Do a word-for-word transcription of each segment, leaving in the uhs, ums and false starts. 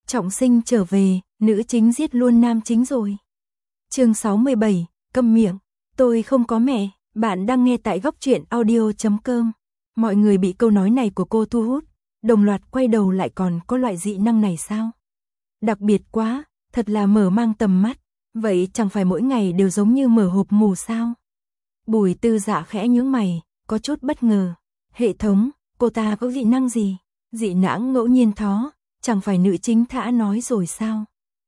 Trọng sinh trở về, nữ chính giết luôn nam chính rồi. Chương sáu mươi bảy, câm miệng. Tôi không có mẹ, bạn đang nghe tại góc truyện audio chấm com. Mọi người bị câu nói này của cô thu hút, đồng loạt quay đầu lại còn có loại dị năng này sao? Đặc biệt quá, thật là mở mang tầm mắt, vậy chẳng phải mỗi ngày đều giống như mở hộp mù sao? Bùi Tư Dạ khẽ nhướng mày, có chút bất ngờ. Hệ thống, cô ta có dị năng gì? Dị năng ngẫu nhiên thó, chẳng phải nữ chính thả nói rồi sao?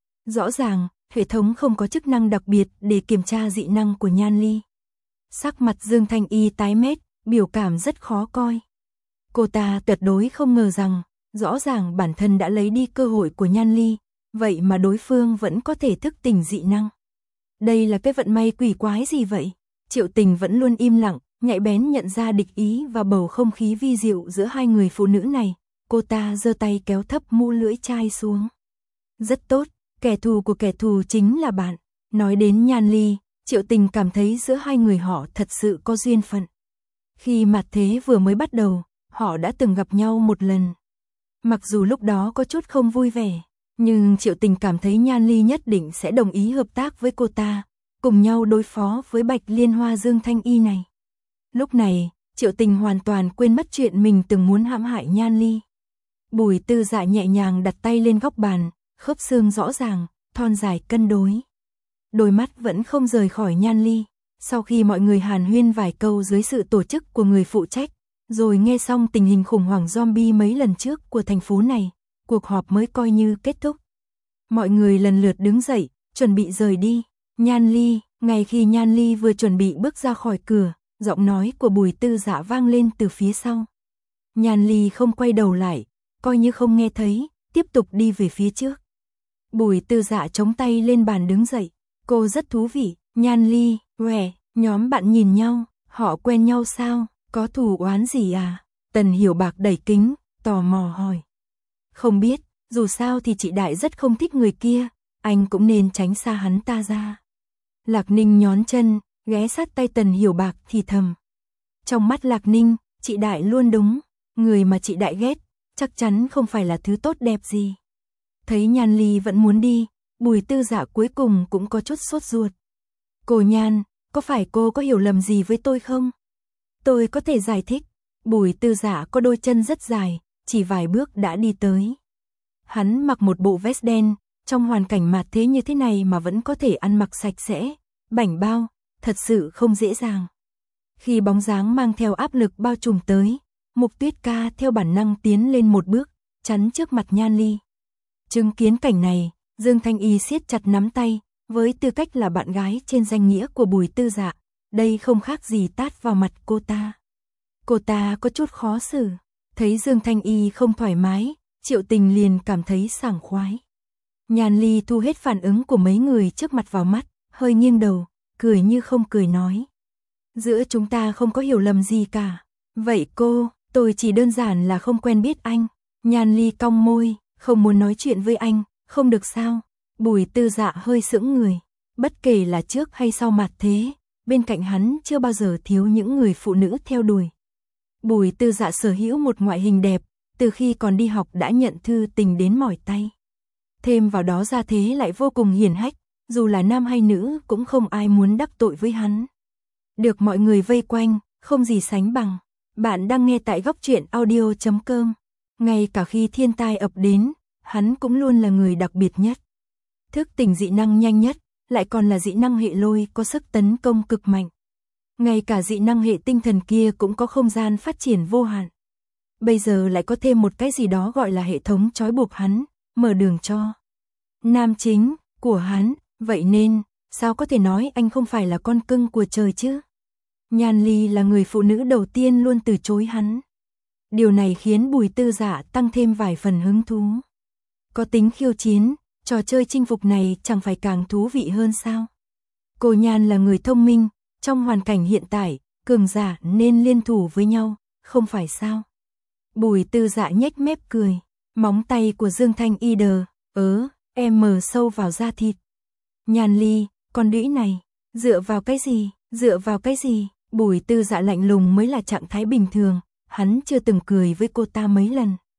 Rõ ràng, hệ thống không có chức năng đặc biệt để kiểm tra dị năng của Nhan Ly. Sắc mặt Dương Thanh Y tái mét, biểu cảm rất khó coi. Cô ta tuyệt đối không ngờ rằng, rõ ràng bản thân đã lấy đi cơ hội của Nhan Ly, vậy mà đối phương vẫn có thể thức tỉnh dị năng. Đây là cái vận may quỷ quái gì vậy? Triệu Tình vẫn luôn im lặng, nhạy bén nhận ra địch ý và bầu không khí vi diệu giữa hai người phụ nữ này. Cô ta giơ tay kéo thấp mũ lưỡi chai xuống. Rất tốt, kẻ thù của kẻ thù chính là bạn. Nói đến Nhan Ly, Triệu Tình cảm thấy giữa hai người họ thật sự có duyên phận. Khi mạt thế vừa mới bắt đầu, họ đã từng gặp nhau một lần. Mặc dù lúc đó có chút không vui vẻ, nhưng Triệu Tình cảm thấy Nhan Ly nhất định sẽ đồng ý hợp tác với cô ta, cùng nhau đối phó với Bạch Liên Hoa Dương Thanh Y này. Lúc này, Triệu Tình hoàn toàn quên mất chuyện mình từng muốn hãm hại Nhan Ly. Bùi Tư Dạ nhẹ nhàng đặt tay lên góc bàn, khớp xương rõ ràng, thon dài cân đối. Đôi mắt vẫn không rời khỏi Nhan Ly. Sau khi mọi người hàn huyên vài câu dưới sự tổ chức của người phụ trách, rồi nghe xong tình hình khủng hoảng zombie mấy lần trước của thành phố này, cuộc họp mới coi như kết thúc. Mọi người lần lượt đứng dậy, chuẩn bị rời đi. Nhan Ly, ngay khi Nhan Ly vừa chuẩn bị bước ra khỏi cửa, giọng nói của Bùi Tư Dạ vang lên từ phía sau. Nhan Ly không quay đầu lại, coi như không nghe thấy, tiếp tục đi về phía trước. Bùi Tư Dạ chống tay lên bàn đứng dậy, cô rất thú vị. Nhan Ly, quẻ, nhóm bạn nhìn nhau, họ quen nhau sao, có thù oán gì à? Tần Hiểu Bạc đẩy kính, tò mò hỏi. Không biết, dù sao thì chị Đại rất không thích người kia, anh cũng nên tránh xa hắn ta ra. Lạc Ninh nhón chân, ghé sát tay Tần Hiểu Bạc thì thầm. Trong mắt Lạc Ninh, chị Đại luôn đúng, người mà chị Đại ghét, chắc chắn không phải là thứ tốt đẹp gì. Thấy Nhan Ly vẫn muốn đi, Bùi Tư Dạ cuối cùng cũng có chút sốt ruột. Cô Nhan, có phải cô có hiểu lầm gì với tôi không? Tôi có thể giải thích. Bùi Tư Dạ có đôi chân rất dài, chỉ vài bước đã đi tới. Hắn mặc một bộ vest đen, trong hoàn cảnh mạt thế như thế này mà vẫn có thể ăn mặc sạch sẽ, bảnh bao, thật sự không dễ dàng. Khi bóng dáng mang theo áp lực bao trùm tới, Mục Tuyết Ca theo bản năng tiến lên một bước, chắn trước mặt Nhan Ly. Chứng kiến cảnh này, Dương Thanh Y siết chặt nắm tay, với tư cách là bạn gái trên danh nghĩa của Bùi Tư Dạ, đây không khác gì tát vào mặt cô ta. Cô ta có chút khó xử, thấy Dương Thanh Y không thoải mái, Triệu Tình liền cảm thấy sảng khoái. Nhan Ly thu hết phản ứng của mấy người trước mặt vào mắt, hơi nghiêng đầu, cười như không cười nói. Giữa chúng ta không có hiểu lầm gì cả. Vậy cô, tôi chỉ đơn giản là không quen biết anh. Nhan Ly cong môi, không muốn nói chuyện với anh, không được sao? Bùi Tư Dạ hơi sững người, bất kể là trước hay sau mạt thế, bên cạnh hắn chưa bao giờ thiếu những người phụ nữ theo đuổi. Bùi Tư Dạ sở hữu một ngoại hình đẹp, từ khi còn đi học đã nhận thư tình đến mỏi tay. Thêm vào đó gia thế lại vô cùng hiển hách, dù là nam hay nữ cũng không ai muốn đắc tội với hắn. Được mọi người vây quanh, không gì sánh bằng. Bạn đang nghe tại góc truyện audio chấm com. Ngay cả khi thiên tai ập đến, hắn cũng luôn là người đặc biệt nhất. Thức tỉnh dị năng nhanh nhất, lại còn là dị năng hệ lôi có sức tấn công cực mạnh. Ngay cả dị năng hệ tinh thần kia cũng có không gian phát triển vô hạn. Bây giờ lại có thêm một cái gì đó gọi là hệ thống trói buộc hắn, mở đường cho nam chính của hắn, vậy nên, sao có thể nói anh không phải là con cưng của trời chứ? Nhan Ly là người phụ nữ đầu tiên luôn từ chối hắn. Điều này khiến Bùi Tư Dạ tăng thêm vài phần hứng thú. Có tính khiêu chiến, trò chơi chinh phục này chẳng phải càng thú vị hơn sao? Cô Nhan là người thông minh, trong hoàn cảnh hiện tại, cường giả nên liên thủ với nhau, không phải sao? Bùi Tư Dạ nhếch mép cười, móng tay của Dương Thanh Y đờ, ớ, em mờ sâu vào da thịt. Nhan Ly, con đĩ này, dựa vào cái gì, dựa vào cái gì? Bùi Tư Dạ lạnh lùng mới là trạng thái bình thường, hắn chưa từng cười với cô ta mấy lần.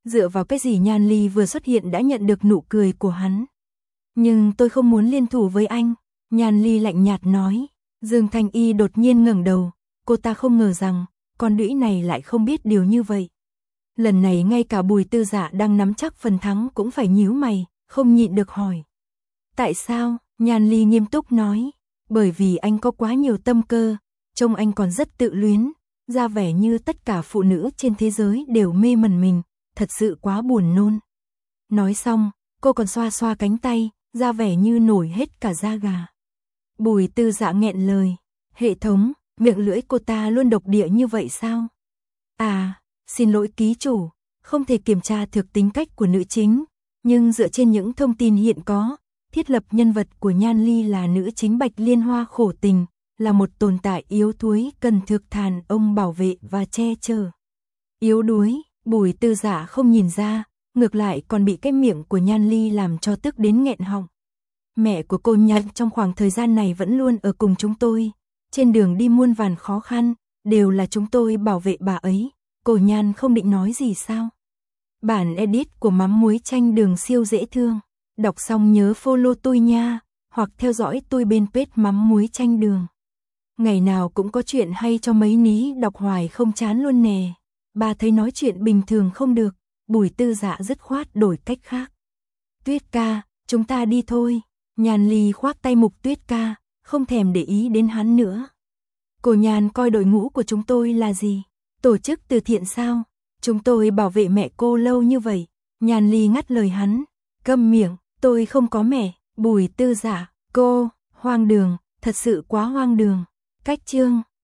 Dựa vào cái gì Nhan Ly vừa xuất hiện đã nhận được nụ cười của hắn. Nhưng tôi không muốn liên thủ với anh, Nhan Ly lạnh nhạt nói. Dương Thanh Y đột nhiên ngẩng đầu, cô ta không ngờ rằng, con đũy này lại không biết điều như vậy. Lần này ngay cả Bùi Tư Dạ đang nắm chắc phần thắng cũng phải nhíu mày, không nhịn được hỏi. Tại sao? Nhan Ly nghiêm túc nói. Bởi vì anh có quá nhiều tâm cơ, trông anh còn rất tự luyến, ra vẻ như tất cả phụ nữ trên thế giới đều mê mẩn mình, thật sự quá buồn nôn. Nói xong, cô còn xoa xoa cánh tay, ra vẻ như nổi hết cả da gà. Bùi Tư Dạ nghẹn lời. Hệ thống, miệng lưỡi cô ta luôn độc địa như vậy sao? À, xin lỗi ký chủ, không thể kiểm tra thực tính cách của nữ chính, nhưng dựa trên những thông tin hiện có, thiết lập nhân vật của Nhan Ly là nữ chính Bạch Liên Hoa khổ tình, là một tồn tại yếu đuối cần thực thàn ông bảo vệ và che chở. Yếu đuối, Bùi Tư Dạ không nhìn ra, ngược lại còn bị cái miệng của Nhan Ly làm cho tức đến nghẹn họng. Mẹ của cô Nhan trong khoảng thời gian này vẫn luôn ở cùng chúng tôi, trên đường đi muôn vàn khó khăn, đều là chúng tôi bảo vệ bà ấy. Cô Nhan không định nói gì sao? Bản edit của mắm muối chanh đường siêu dễ thương. Đọc xong nhớ follow tôi nha, hoặc theo dõi tôi bên page mắm muối chanh đường. Ngày nào cũng có chuyện hay cho mấy ní đọc hoài không chán luôn nè. Bà thấy nói chuyện bình thường không được, Bùi Tư Dạ dứt khoát đổi cách khác. Tuyết ca, chúng ta đi thôi. Nhan Ly khoác tay Mục Tuyết ca, không thèm để ý đến hắn nữa. Cô Nhan coi đội ngũ của chúng tôi là gì? Tổ chức từ thiện sao? Chúng tôi bảo vệ mẹ cô lâu như vậy. Nhan Ly ngắt lời hắn. Câm miệng, tôi không có mẹ. Bùi Tư Dạ, cô, hoang đường, thật sự quá hoang đường. Cách chương